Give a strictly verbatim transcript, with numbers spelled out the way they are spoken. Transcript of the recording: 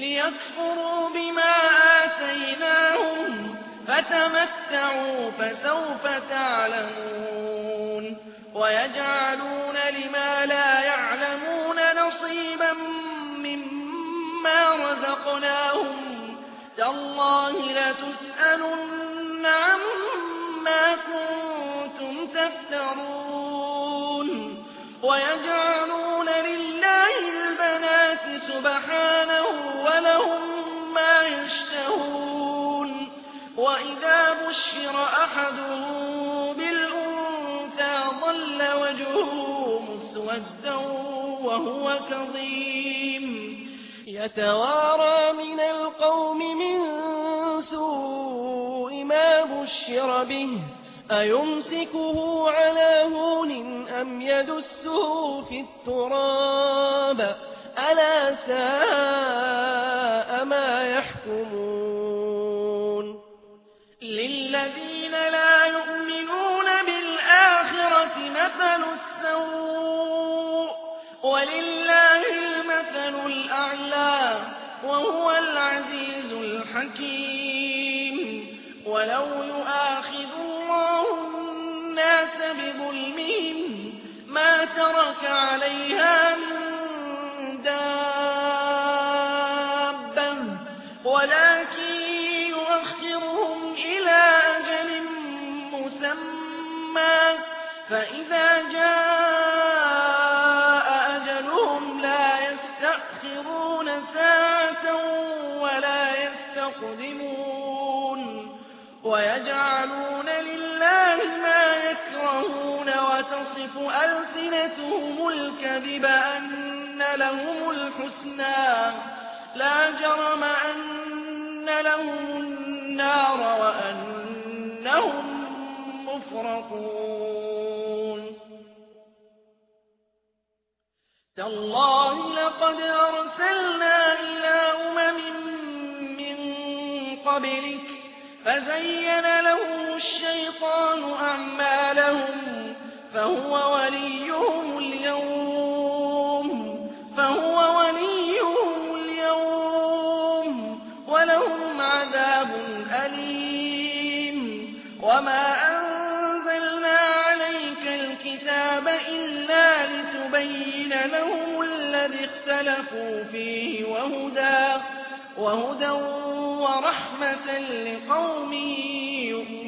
ليكفروا بما آتيناهم فتمتعوا فسوف تعلمون ويجعلون لما لا يعلمون نصيبا مما رزقناهم تالله لتسألن عما كنتم تفترون ويجعلون لله البنات سبحانه ولهم ما يشتهون وإذا بشر أحدهم بالأنثى ظل وجهه مسودا وهو كظيم يتوارى من القوم من سوء ما بشر به أيمسكه على هون أم يدسه في التراب ألا ساء ما يحكمون للذين لا يؤمنون بالآخرة مثل السوء ولله المثل الأعلى وهو العزيز الحكيم ولو يؤاخذ الله الناس بظلمهم ما ترك عليها من دابة ولكن يؤخرهم إلى أجل مسمى فإذا جاء أجلهم لا يستأخرون ساعة ولا يستقدمون ويجعلون لله ما يكرهون وتصف ألسنتهم الكذب أن لهم الحسنى لا جرم أن لهم النار وأنهم مفرطون تالله لقد أرسلنا إلى أمم من قبلك فزين لهم الشيطان أعمالهم فهو وليهم اليوم فهو وليهم اليوم ولهم عذاب أليم وما أنزلنا عليك الكتاب إلا لتبين لهم الذي اختلفوا فيه وهدى وهدى ورحمة لقوم يؤمنون